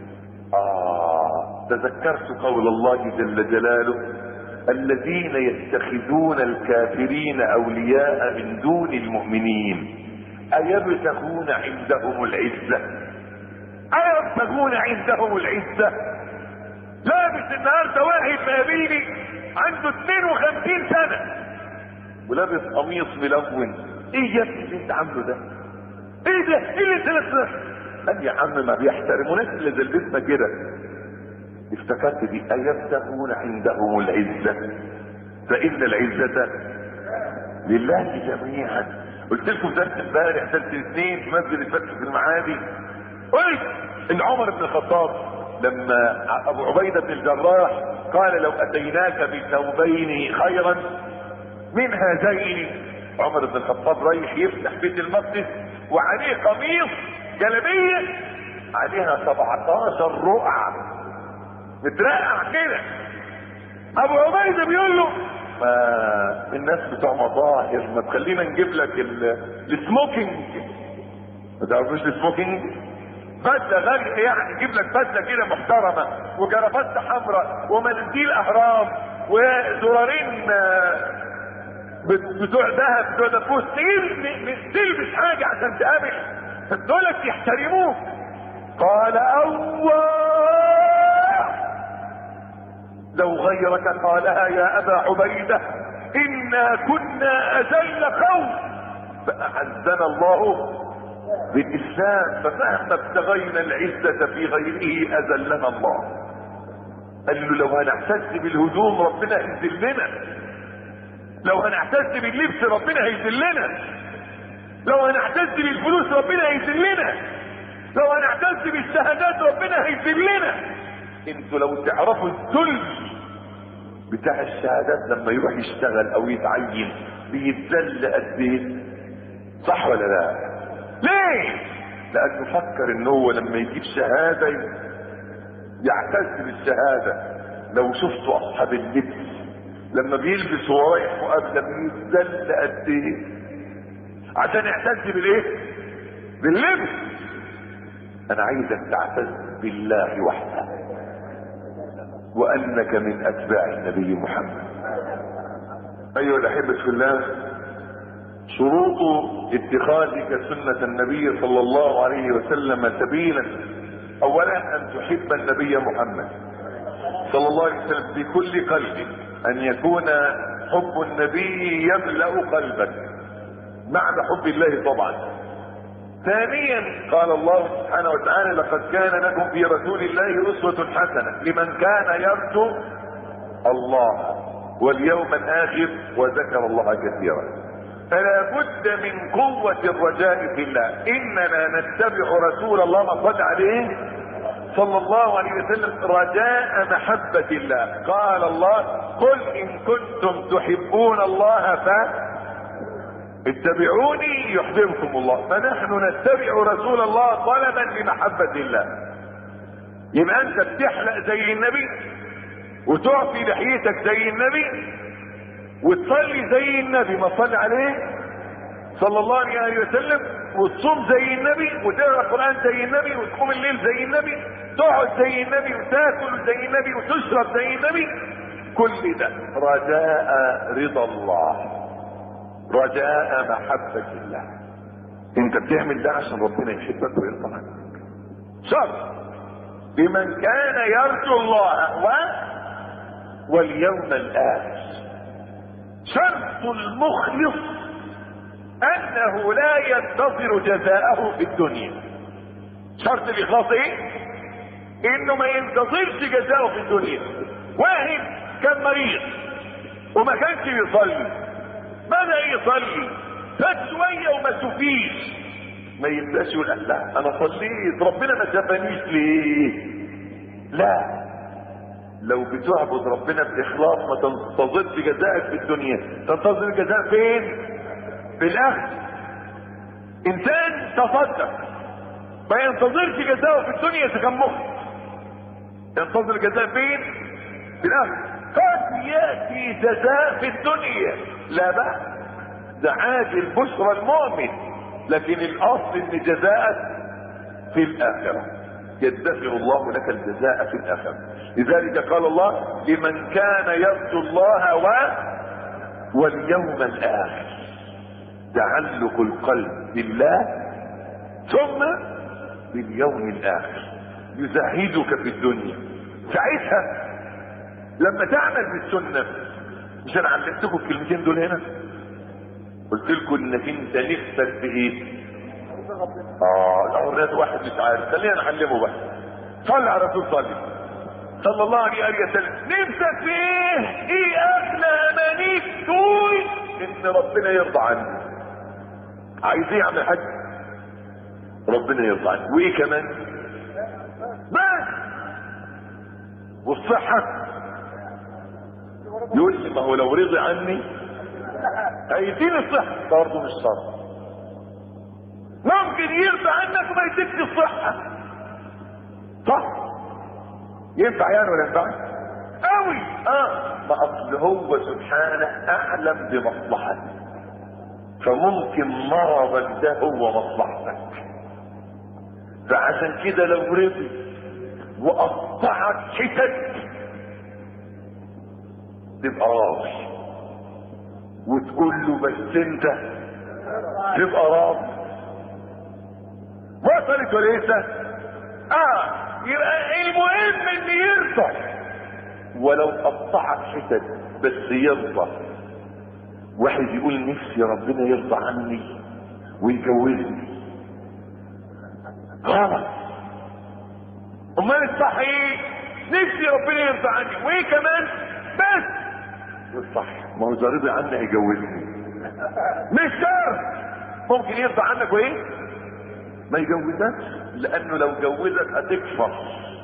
اه تذكرت قول الله جل جلاله: الذين يتخذون الكافرين اولياء من دون المؤمنين ايبتغون عندهم العزة؟ ايبتغون عندهم العزة؟ لابس النهارده واحد مقابلني عنده اثنين وخمسين سنة ولابس قميص ملون. ايه يا ابني اللي انت عامله ده؟ ايه ده؟ ايه اللي انت لابسه؟ قال يا عم ما بيحترموناش اللي زي لبسنا كده. افتكرت دي: ايبتغون عندهم العزة فان العزة لله جميعا. قلت لكم درس امبارح درس الاثنين في مسجد الفتح في المعادي، قلت ان عمر بن الخطاب لما ابو عبيدة بن الجراح قال: لو اتيناك بثوبين خيرا من هذين. عمر بن الخطاب رايح يفتح بيت المقدس وعليه قميص جلابيه عليها سبعتاشر رقعة مترقع كده. ابو عبيدة بيقول له: ما الناس بتوع مظاهر، ما تخلينا نجيب لك السموكينج. ما تعرفوش السموكينج؟ بدله غاليه يعني، نجيب لك بدله كده محترمه وجرافته حمراء ومناديل اهرام وزرارين بتوع ذهب بتوع دفوس، تلبس حاجه عشان تقابل دولت يحترموك. قال: الله لو غيرك قالها يا ابا عبيدة انا كنا اذل قوم فاعزنا الله بالاسلام. فمهما ابتغينا العزة في غيره اذلنا الله. قال له لو هنعتز بالهدوم ربنا هيذلنا، لو هنعتز باللبس ربنا هيذلنا، لو هنعتز بالفلوس ربنا هيذلنا، لو هنعتز بالشهادات ربنا هيذلنا. انتوا لو تعرفوا الذل بتاع الشهادات لما يروح يشتغل او يتعين بيتذل قد ايه، صح ولا لا؟ ليه؟ لانه فكر ان هو لما يجيب شهاده يعتز بالشهاده. لو شفتوا اصحاب اللبس لما بيلبس وهو رايح مقابله بيتذل قد ايه عشان يعتز بالايه؟ باللبس. انا عايزك تعتز بالله وحده وانك من اتباع النبي محمد. ايها الاحبه في الله، شروط اتخاذك سنة النبي صلى الله عليه وسلم سبيلا: اولا ان تحب النبي محمد صلى الله عليه وسلم بكل قلبك، ان يكون حب النبي يملأ قلبك بعد حب الله طبعا. ثانيا قال الله سبحانه وتعالى: لقد كان لكم في رسول الله اسوة حسنة لمن كان يرجو الله واليوم الاخر وذكر الله كثيرا. فلا بد من قوة الرجاء في الله. اننا نتبع رسول الله صلى عليه صلى الله عليه وسلم رجاء محبة الله. قال الله: قل ان كنتم تحبون الله فاتبعوني يحببكم الله. فنحن نتبع رسول الله طلبا لمحبة الله. يبقى انت بتحلق زي النبي وتعطي لحيتك زي النبي وتصلي زي النبي ما صلى عليه صلى الله عليه وسلم، وتصوم زي النبي وتقرا القران زي النبي وتقوم الليل زي النبي، تقعد زي النبي وتاكل زي النبي وتشرب زي النبي. كل ده رجاء رضا الله، رجاء محبة الله. انت بتعمل ده عشان ربنا يحبك ويرضى عنك. شرط لمن كان يرجو الله و... واليوم الاخر. شرط المخلص انه لا ينتظر جزاءه في الدنيا. شرط الاخلاص ايه؟ انه ما ينتظرش جزاءه في الدنيا. واحد كان مريض وما كانش بيصلي، بدأ يصلي فات شوية وما شوفيش، ما يبداش يقول لا انا صليت ربنا ما شافنيش ليه. لا، لو بتعبد ربنا باخلاص ما تنتظرش جزاءك في الدنيا، تنتظر الجزاء فين؟ في الاخر. انسان تصدق ما ينتظرش جزاءه في الدنيا، كان مخلص. ينتظر الجزاء فين؟ في الاخر. قد ياتي جزاء في الدنيا لا بأس، ده عاجل بشرى المؤمن، لكن الاصل ان جزاءك في الاخره. يدخر الله لك الجزاء في الاخره. لذلك قال الله: لمن كان يرجو الله و... واليوم الاخر. تعلق القلب بالله ثم باليوم الاخر يزهدك في الدنيا. ساعتها لما تعمل بالسنه، مش انا علمتكم الكلمتين دول هنا؟ قلت لكم انك انت نفسك بايه؟ اه الاولاد واحد مش عارف، خلينا نعلمه بقى. صلي على رسول صلي صلى الله عليه وسلم. نفسك في ايه؟ ايه اغلى امانيك؟ تقول ان ربنا يرضى عني. عايز ايه يا عم الحاج؟ ربنا يرضى عني. وايه كمان؟ بس. والصحه يقول لي ما هو لو رضي عني هيديني الصحه، برضه مش شرط. ممكن يرضى عنك وما يديكش الصحه، صح؟ ينفع يعني ولا ينفعش؟ قوي. اه ما اصل هو سبحانه اعلم بمصلحتك، فممكن مرضك ده هو مصلحتك. فعشان كده لو رضي وقطعك حتت تبقى راضي وتقول له بس انت تبقى راضي. وصلت ولا لسه؟ اه يبقى المهم ان يرضى، ولو قطعك حتت بس يرضى. واحد يقول نفسي ربنا يرضى عني ويجوزني، غلط. امال الصح ايه؟ نفسي ربنا يرضى عني وايه كمان بس الصح. ما هو اذا رضي عني هيجوزني، مش شرط. ممكن يرضى عنك وايه ما يجوزكش، لانه لو جوزك هتكفر.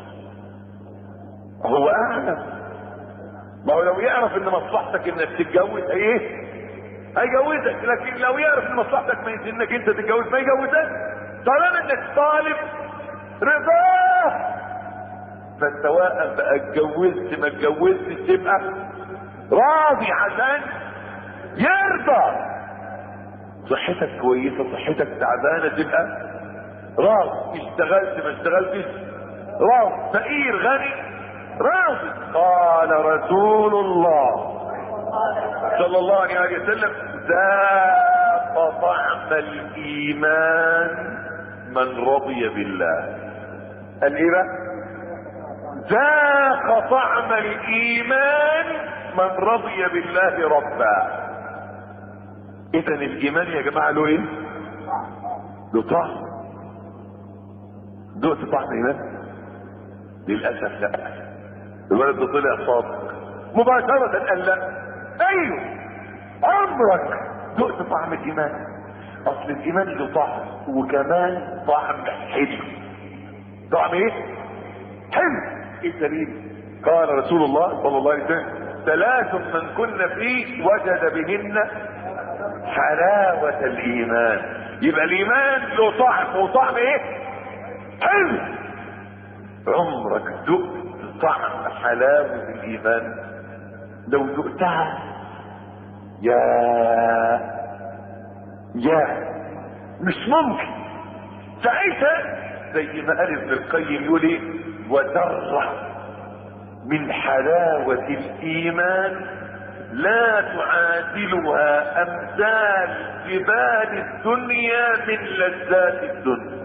هو اعلم. ما هو لو يعرف ان مصلحتك انك تتجوز ايه هيجوزك، لكن لو يعرف ان مصلحتك ما انك انت تتجوز ما يجوزك. طالما انك طالب رضاه، فسواء بقى اتجوزت ما اتجوزتش تبقى راضي عشان يرضى. صحتك كويسه صحتك تعبانه تبقى راضي، اشتغلت ما اشتغلتش راضي، فقير غني راضي. قال رسول الله صلى الله عليه وسلم ذاق طعم الايمان من رضي بالله. قال ايه بقى؟ ذاق طعم الايمان من رضي بالله ربا. اذا الايمان يا جماعه له ايه؟ له طعم. دقت طعم ايمان؟ للاسف لا. الولد ده طلع صادق مباشره قال لا. ايوه عمرك دقت طعم الايمان؟ اصل الايمان له طعم وكمان طعم حلو. طعم ايه؟ حلو. ايه الدليل؟ قال رسول الله صلى الله عليه وسلم ثلاث من كن فيه وجد بهن حلاوة الايمان. يبقى الايمان له طعم وطعم ايه؟ حلو. عمرك دقت طعم حلاوة الايمان؟ لو دقتها يا يا مش ممكن ساعتها زي ما قال ابن القيم يقول ايه؟ وذرة من حلاوة الايمان لا تعادلها امثال جبال الدنيا من لذات الدنيا.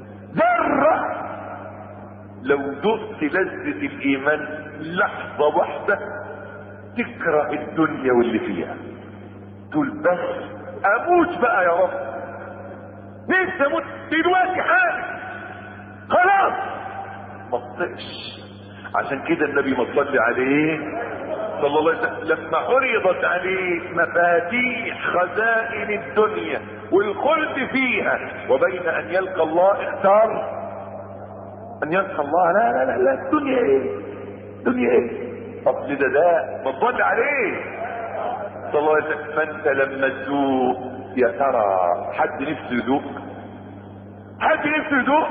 ذرة لو دقت لذة الايمان لحظة واحدة تكره الدنيا واللي فيها، تقول بس اموت بقى يا رب، نفسي اموت دلوقتي حالا خلاص ما تطقش. عشان كده النبي ما صلى عليه صلى الله عليه وسلم لما عرضت عليه مفاتيح خزائن الدنيا والخلد فيها وبين ان يلقى الله اختار ان يلقى الله. لا لا لا, لا الدنيا ايه؟ الدنيا ايه؟ اصل ده ده ما تصلي عليه صلى الله عليه وسلم. فانت لما تذوق يا ترى حد نفسه يذوق؟ حد نفسه يذوق؟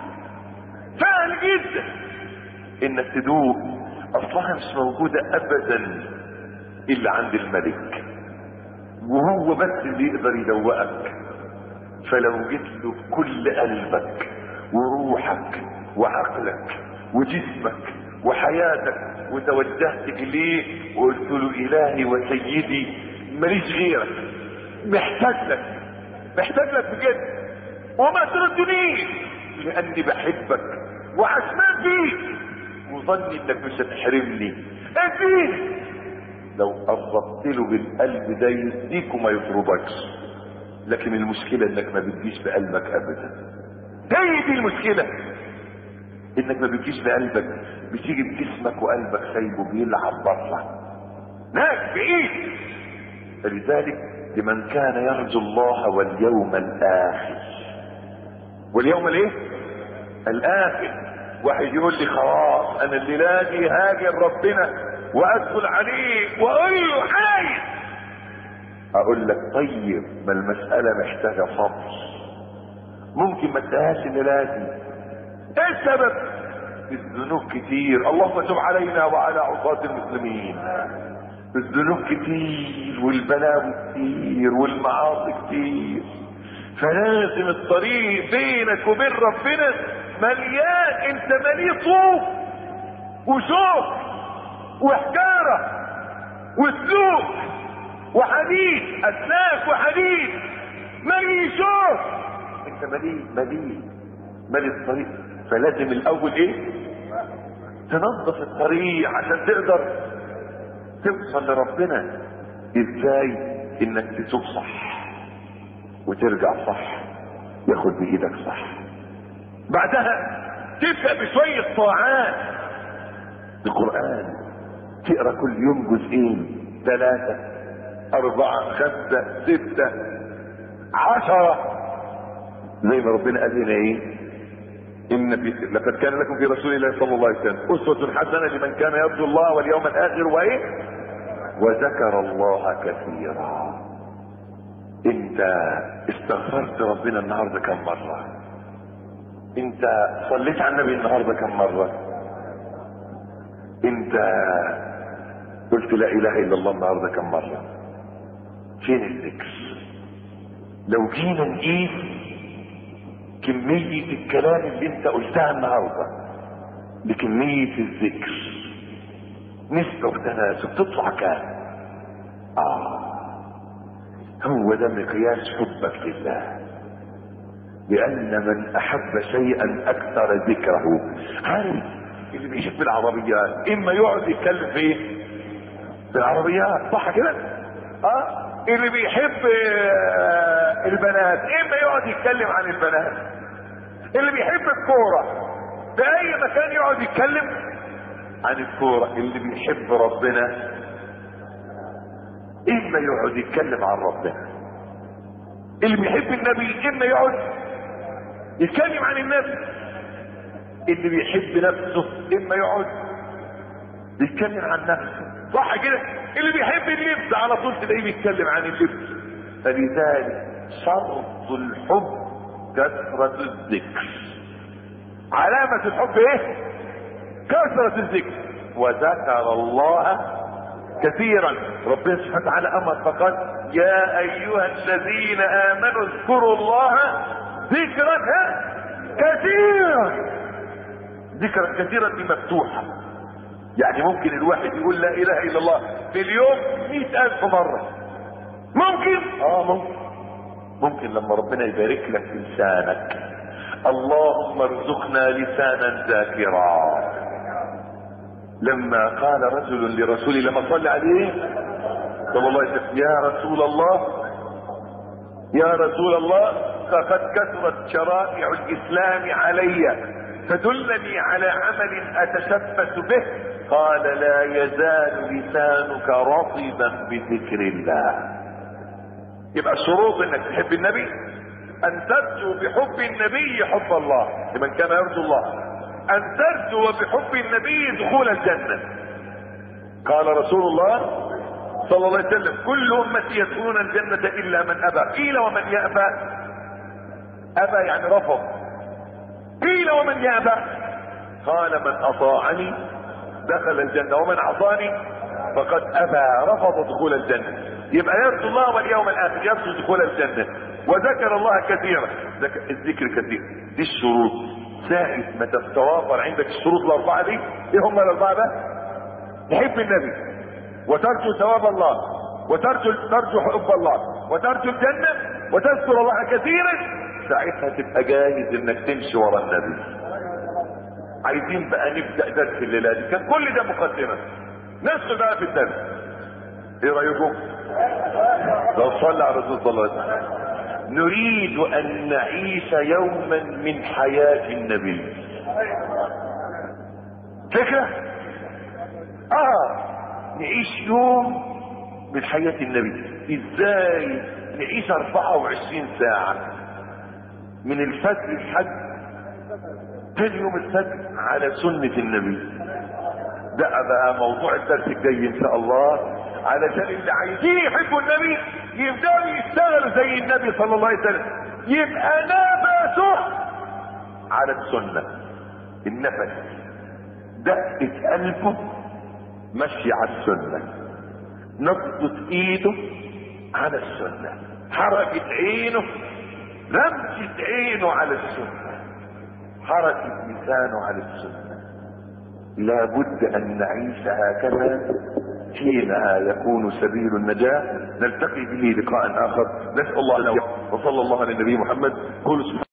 سهل جدا انك تذوق. اصلها مش موجودة ابدا الا عند الملك، وهو بس اللي يقدر يذوقك. فلو جيت له بكل قلبك وروحك وعقلك وجسمك وحياتك وتوجهت اليه وقلت له الهي وسيدي ماليش غيرك، محتاج لك محتاج لك بجد وما تردنيش لاني بحبك وعشمان فيك وظني انك مش هتحرمني اديني. لو قربت له بالقلب ده يديك وما يطردكش، لكن المشكله انك ما بتجيش بقلبك ابدا. هي دي المشكله، انك ما بتجيش بقلبك، بتيجي بجسمك وقلبك سايبه بيلعب بره هناك بعيد. فلذلك لمن كان يرجو الله واليوم الاخر. واليوم الايه؟ الاخر. واحد يقول لي خلاص انا الليله دي هاجر ربنا وادخل عليه واقول له عايز، اقول لك طيب ما المساله محتاجه صبر، ممكن ما تنتهاش الليله دي. ايه السبب؟ الذنوب كتير. اللهم تب علينا وعلى عصاة المسلمين. الذنوب كتير والبلاوي كتير والمعاصي كتير، فلازم الطريق بينك وبين ربنا مليان. انت مليء طوف وشوك وحجارة وسلوك وحديد، اسلاك وحديد، مليء شوك. انت مليء مليء مليء الطريق. فلازم الاول ايه؟ تنظف الطريق عشان تقدر توصل لربنا. ازاي؟ انك تتوب صح وترجع صح، ياخد بايدك صح. بعدها تبدأ بشوية طاعات. القرآن تقرأ كل يوم جزئين، ثلاثة، أربعة، خمسة، ستة، عشرة، زي ما ربنا قال لنا ايه؟ إن في لقد كان لكم في رسول الله صلى الله عليه وسلم أسوة حسنة لمن كان يرجو الله واليوم الآخر وإيه؟ وذكر الله كثيرا. انت استغفرت ربنا النهارده كم مرة؟ انت صليت على النبي النهارده كم مرة؟ انت قلت لا اله الا الله النهارده كم مرة؟ فين الذكر؟ لو جينا نقيس كمية الكلام اللي انت قلتها النهارده بكمية الذكر، نسبة وتناسب تطلع كام؟ اه هو ده مقياس حبك لله. لان من احب شيئا اكثر ذكره. عارف اللي بيحب العربيات اما يقعد يتكلم في ايه؟ بالعربيات، صح كده؟ اه اللي بيحب آه البنات اما يقعد يتكلم عن البنات. اللي بيحب الكوره في اي مكان يقعد يتكلم عن الكوره. اللي بيحب ربنا اما يقعد يتكلم عن ربنا. اللي بيحب النبي اما يقعد يتكلم عن النبي. اللي بيحب نفسه اما يقعد يتكلم عن نفسه، صح كده؟ اللي بيحب اللبس على طول تلاقيه بيتكلم عن اللبس. فلذلك شرط الحب كثرة الذكر. علامة الحب ايه؟ كثرة الذكر. وذكر الله كثيرا. ربنا سبحانه وتعالى امر فقال يا ايها الذين امنوا اذكروا الله ذكرا كثيرا. ذكرا كثيرا دي مفتوحة، يعني ممكن الواحد يقول لا اله الا الله في اليوم مئة الف مرة. ممكن اه ممكن ممكن لما ربنا يبارك لك لسانك. اللهم ارزقنا لسانا ذاكرا. لما قال رجل لرسول لما صلى عليه صلى الله عليه وسلم يا رسول الله يا رسول الله فقد كثرت شرائع الاسلام علي فدلني على عمل اتشبث به. قال لا يزال لسانك رطبا بذكر الله. يبقى الشروط انك تحب النبي ان ترجو بحب النبي حب الله لمن كان يرجو الله، ان ترجو بحب النبي دخول الجنة. قال رسول الله صلى الله عليه وسلم كل امتي يدخلون الجنة الا من ابى. قيل ومن يأبى؟ ابى يعني رفض. قيل ومن يأبى؟ قال من اطاعني دخل الجنة ومن عصاني فقد ابى رفض دخول الجنة. يبقى يرجو الله واليوم الاخر، يرجو دخول الجنة، وذكر الله كثيرا. الذكر كثير. دي الشروط. ساعة ما تتوافر عندك الشروط الاربعة دي، ايه هم الاربعة بقى؟ تحب النبي، وترجو ثواب الله، وترجو ترجو حب الله، وترجو الجنة، وتذكر الله كثيرا. ساعتها تبقى جاهز انك تمشي ورا النبي. عايزين بقى نبدأ درس الليلة دي. كان كل ده مقدمة، ندخل بقى في الدرس. ايه رأيكم؟ لو صلى على الرسول صلى الله عليه وسلم. نريد ان نعيش يوما من حياة النبي. فكرة؟ اه نعيش يوم من حياة النبي. ازاي نعيش اربعة وعشرين ساعة من الفجر لحد تاني يوم الفجر على سنة النبي؟ ده بقى موضوع الدرس الجاي ان شاء الله، علشان اللي عايزين يحبوا النبي يبدأوا يشتغلوا زي النبي صلى الله عليه وسلم. يبقى نفسه على السنة. النفس دقة قلبه مشي على السنة، نبضة ايده على السنة، حركة عينه، لمسة عينه على السنة، حركة لسانه على السنة. لابد ان نعيش هكذا حينها يكون سبيل النجاة. نلتقي به لقاء اخر. نسأل الله لنا وصلى الله على النبي محمد. قولوا